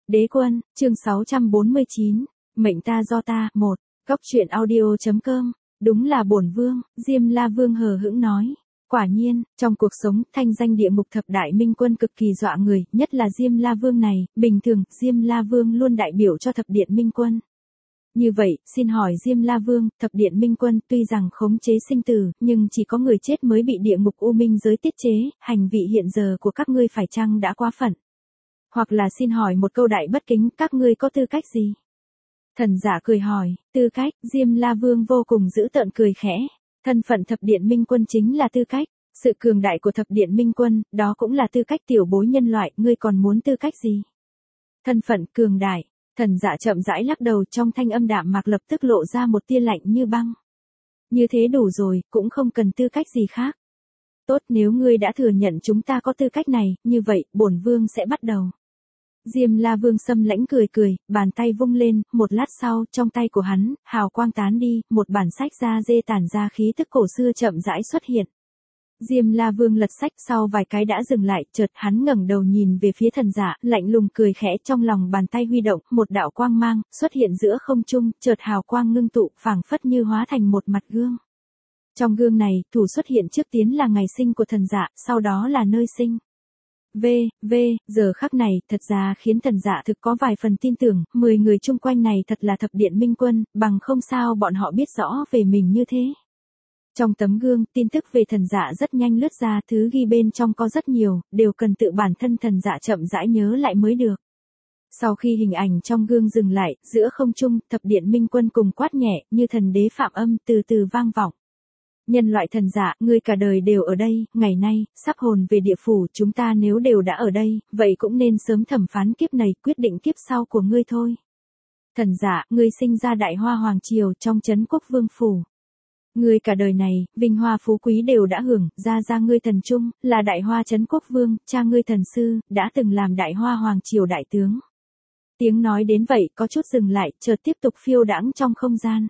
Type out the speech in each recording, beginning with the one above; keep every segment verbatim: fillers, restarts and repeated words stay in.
Đế quân, chương sáu trăm bốn mươi chín, mệnh ta do ta, một, Cóc truyện audio.com, đúng là bổn vương, Diêm La Vương hờ hững nói. Quả nhiên, trong cuộc sống, thanh danh địa ngục thập đại minh quân cực kỳ dọa người, nhất là Diêm La Vương này, bình thường, Diêm La Vương luôn đại biểu cho thập điện minh quân. Như vậy, xin hỏi Diêm La Vương, thập điện minh quân, tuy rằng khống chế sinh tử, nhưng chỉ có người chết mới bị địa ngục u minh giới tiết chế, hành vị hiện giờ của các ngươi phải chăng đã quá phận? Hoặc là xin hỏi một câu đại bất kính, các ngươi có tư cách gì? Thần giả cười hỏi, tư cách, Diêm La Vương vô cùng dữ tợn cười khẽ. Thân phận thập điện minh quân chính là tư cách, sự cường đại của thập điện minh quân, đó cũng là tư cách tiểu bối nhân loại, ngươi còn muốn tư cách gì? Thân phận cường đại, thần giả chậm rãi lắc đầu, trong thanh âm đạm mạc lập tức lộ ra một tia lạnh như băng. Như thế đủ rồi, cũng không cần tư cách gì khác. Tốt, nếu ngươi đã thừa nhận chúng ta có tư cách này, như vậy, bổn vương sẽ bắt đầu. Diêm La Vương xâm lãnh cười cười, bàn tay vung lên, một lát sau, trong tay của hắn, hào quang tán đi, một bản sách da dê tản ra khí tức cổ xưa chậm rãi xuất hiện. Diêm La Vương lật sách, sau vài cái đã dừng lại, chợt hắn ngẩng đầu nhìn về phía thần giả, lạnh lùng cười khẽ, trong lòng bàn tay huy động, một đạo quang mang xuất hiện giữa không trung, chợt hào quang ngưng tụ, phảng phất như hóa thành một mặt gương. Trong gương này, thủ xuất hiện trước tiến là ngày sinh của thần giả, sau đó là nơi sinh. V, V, giờ khắc này, thật ra khiến thần dạ thực có vài phần tin tưởng, mười người chung quanh này thật là thập điện minh quân, bằng không sao bọn họ biết rõ về mình như thế. Trong tấm gương, tin tức về thần dạ rất nhanh lướt ra, thứ ghi bên trong có rất nhiều, đều cần tự bản thân thần dạ chậm rãi nhớ lại mới được. Sau khi hình ảnh trong gương dừng lại, giữa không trung, thập điện minh quân cùng quát nhẹ, như thần đế phạm âm, từ từ vang vọng. Nhân loại thần giả, ngươi cả đời đều ở đây, ngày nay, sắp hồn về địa phủ, chúng ta nếu đều đã ở đây, vậy cũng nên sớm thẩm phán kiếp này, quyết định kiếp sau của ngươi thôi. Thần giả, ngươi sinh ra đại hoa hoàng triều trong trấn quốc vương phủ. Ngươi cả đời này, vinh hoa phú quý đều đã hưởng, ra ra ngươi thần trung, là đại hoa trấn quốc vương, cha ngươi thần sư, đã từng làm đại hoa hoàng triều đại tướng. Tiếng nói đến vậy, có chút dừng lại, chợt tiếp tục phiêu đãng trong không gian.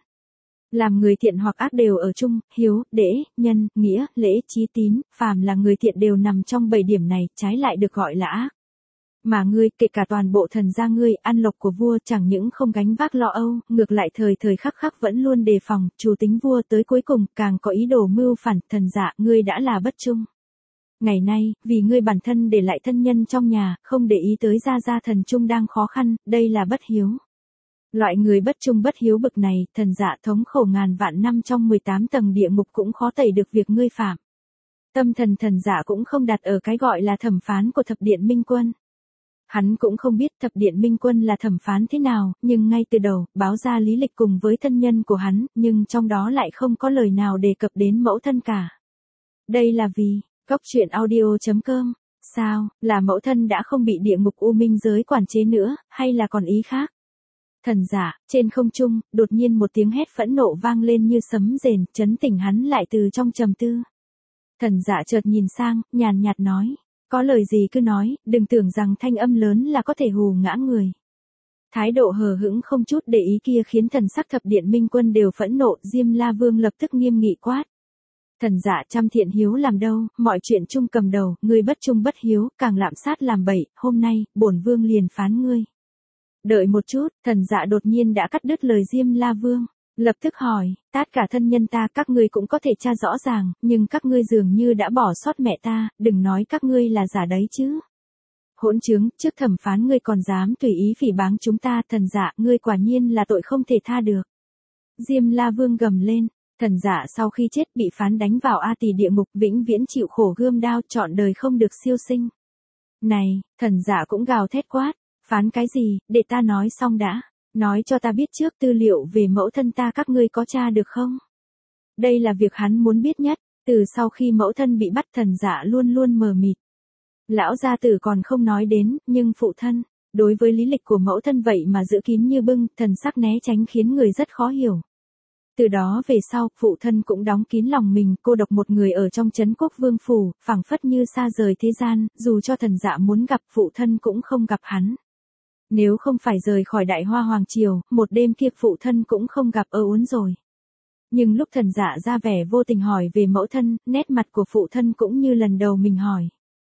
Làm người thiện hoặc ác đều ở chung, hiếu, đễ, nhân, nghĩa, lễ, trí tín, phàm là người thiện đều nằm trong bảy điểm này, trái lại được gọi là ác. Mà ngươi, kể cả toàn bộ thần gia ngươi, ăn lộc của vua chẳng những không gánh vác lo âu, ngược lại thời thời khắc khắc vẫn luôn đề phòng, chủ tính vua tới cuối cùng, càng có ý đồ mưu phản, thần dạ, ngươi đã là bất trung. Ngày nay, vì ngươi bản thân để lại thân nhân trong nhà, không để ý tới gia gia thần trung đang khó khăn, đây là bất hiếu. Loại người bất trung bất hiếu bực này, thần dạ thống khổ ngàn vạn năm trong mười tám tầng địa ngục cũng khó tẩy được việc ngươi phạm. Tâm thần thần dạ cũng không đặt ở cái gọi là thẩm phán của thập điện minh quân. Hắn cũng không biết thập điện minh quân là thẩm phán thế nào, nhưng ngay từ đầu, báo ra lý lịch cùng với thân nhân của hắn, nhưng trong đó lại không có lời nào đề cập đến mẫu thân cả. Đây là vì, Cóc truyện audio.com, sao, là mẫu thân đã không bị địa ngục u minh giới quản chế nữa, hay là còn ý khác? Thần giả, trên không trung, đột nhiên một tiếng hét phẫn nộ vang lên như sấm rền, chấn tỉnh hắn lại từ trong trầm tư. Thần giả chợt nhìn sang, nhàn nhạt nói, có lời gì cứ nói, đừng tưởng rằng thanh âm lớn là có thể hù ngã người. Thái độ hờ hững không chút để ý kia khiến thần sắc thập điện minh quân đều phẫn nộ, Diêm La Vương lập tức nghiêm nghị quát. Thần giả trăm thiện hiếu làm đâu, mọi chuyện chung cầm đầu, ngươi bất trung bất hiếu, càng lạm sát làm bậy, hôm nay, bổn vương liền phán ngươi. Đợi một chút, thần dạ đột nhiên đã cắt đứt lời Diêm La Vương, lập tức hỏi, tất cả thân nhân ta các ngươi cũng có thể tra rõ ràng, nhưng các ngươi dường như đã bỏ sót mẹ ta, đừng nói các ngươi là giả đấy chứ. Hỗn chứng, trước thẩm phán ngươi còn dám tùy ý phỉ báng chúng ta, thần dạ, ngươi quả nhiên là tội không thể tha được. Diêm La Vương gầm lên, thần dạ sau khi chết bị phán đánh vào A Tỳ địa ngục, vĩnh viễn chịu khổ gươm đao, trọn đời không được siêu sinh. Này, thần dạ cũng gào thét quát. Phán cái gì, để ta nói xong đã, nói cho ta biết trước tư liệu về mẫu thân ta các ngươi có tra được không? Đây là việc hắn muốn biết nhất, từ sau khi mẫu thân bị bắt thần dạ luôn luôn mờ mịt. Lão gia tử còn không nói đến, nhưng phụ thân, đối với lý lịch của mẫu thân vậy mà giữ kín như bưng, thần sắc né tránh khiến người rất khó hiểu. Từ đó về sau, phụ thân cũng đóng kín lòng mình, cô độc một người ở trong trấn quốc vương phủ, phảng phất như xa rời thế gian, dù cho thần dạ muốn gặp phụ thân cũng không gặp hắn. Nếu không phải rời khỏi đại hoa hoàng triều, một đêm kia phụ thân cũng không gặp ơ uốn rồi. Nhưng lúc thần dạ ra vẻ vô tình hỏi về mẫu thân, nét mặt của phụ thân cũng như lần đầu mình hỏi.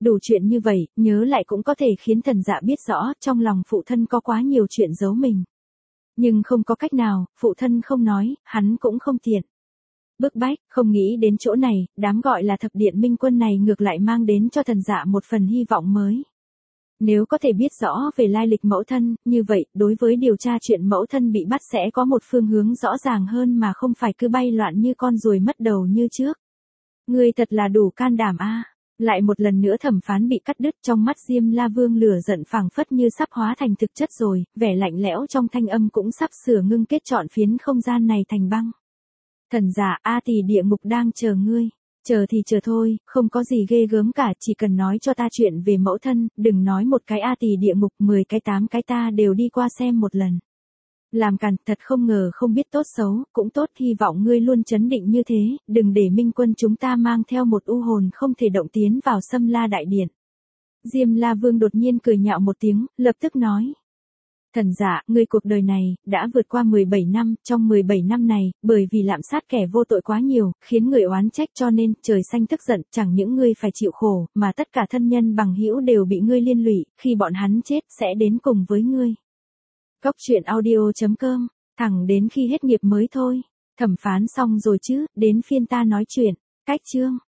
Đủ chuyện như vậy, nhớ lại cũng có thể khiến Thần Dạ biết rõ, trong lòng phụ thân có quá nhiều chuyện giấu mình. Nhưng không có cách nào, phụ thân không nói, hắn cũng không tiện. Bức bách, không nghĩ đến chỗ này, đám gọi là thập điện minh quân này ngược lại mang đến cho Thần Dạ một phần hy vọng mới. Nếu có thể biết rõ về lai lịch mẫu thân, như vậy, đối với điều tra chuyện mẫu thân bị bắt sẽ có một phương hướng rõ ràng hơn mà không phải cứ bay loạn như con ruồi mất đầu như trước. Ngươi thật là đủ can đảm a. Lại một lần nữa thẩm phán bị cắt đứt, trong mắt Diêm La Vương lửa giận phảng phất như sắp hóa thành thực chất rồi, vẻ lạnh lẽo trong thanh âm cũng sắp sửa ngưng kết trọn phiến không gian này thành băng. Thần Dạ, a tỷ địa ngục đang chờ ngươi. Chờ thì chờ thôi, không có gì ghê gớm cả, chỉ cần nói cho ta chuyện về mẫu thân, đừng nói một cái a tỷ địa ngục, mười cái tám cái ta đều đi qua xem một lần. Làm càn, thật không ngờ không biết tốt xấu, cũng tốt, hy vọng ngươi luôn chấn định như thế, đừng để minh quân chúng ta mang theo một u hồn không thể động tiến vào Xâm La đại điện. Diêm La Vương đột nhiên cười nhạo một tiếng, lập tức nói. Thần Dạ, ngươi cuộc đời này, đã vượt qua mười bảy năm, trong mười bảy năm này, bởi vì lạm sát kẻ vô tội quá nhiều, khiến người oán trách cho nên, trời xanh tức giận, chẳng những ngươi phải chịu khổ, mà tất cả thân nhân bằng hữu đều bị ngươi liên lụy, khi bọn hắn chết, sẽ đến cùng với ngươi. Cốc truyện audio chấm com, thẳng đến khi hết nghiệp mới thôi. Thẩm phán xong rồi chứ, đến phiên ta nói chuyện. Cách chương.